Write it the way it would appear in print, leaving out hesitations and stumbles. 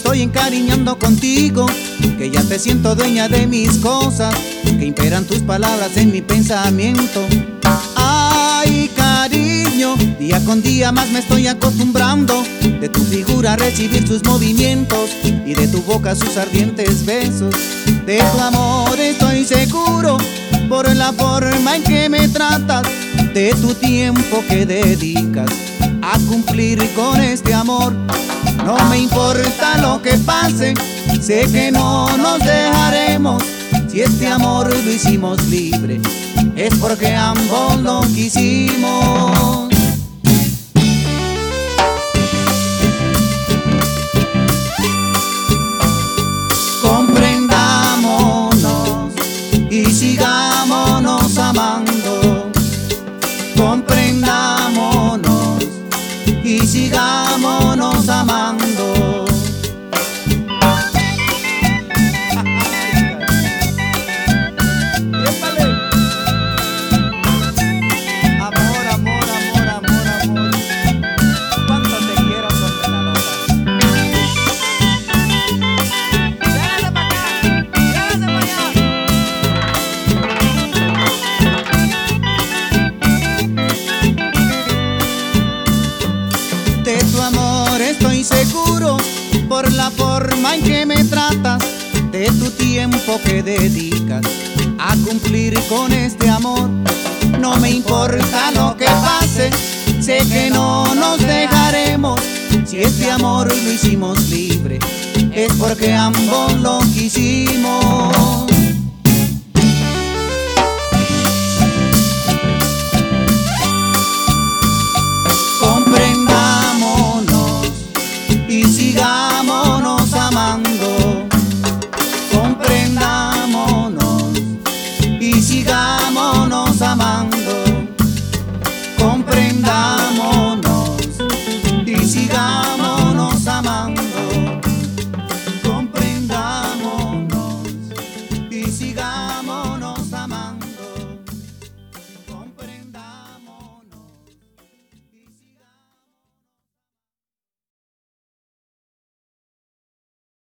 estoy encariñando contigo, que ya te siento dueña de mis cosas, que imperan tus palabras en mi pensamiento. Ay, cariño, día con día más me estoy acostumbrando, de tu figura a recibir sus movimientos y de tu boca sus ardientes besos. De tu amor estoy seguro, por la forma en que me tratas, de tu tiempo que dedicas a cumplir con este amor. No me importa lo que pase, sé que no nos dejaremos. Si este amor lo hicimos libre, es porque ambos lo quisimos. Comprendámonos y sigámonos amando. Comprendámonos y sigámonos amando. Amor, amor, amor, amor, amor. Cuánto te quiero, condenadora. Llévese para acá, llévese para allá. De tu amor estoy seguro, por la forma en que me tratas, de tu tiempo que dedicas a cumplir con este amor. No me importa lo que pase, sé que no nos dejaremos. Si este amor lo hicimos libre, es porque ambos lo quisimos.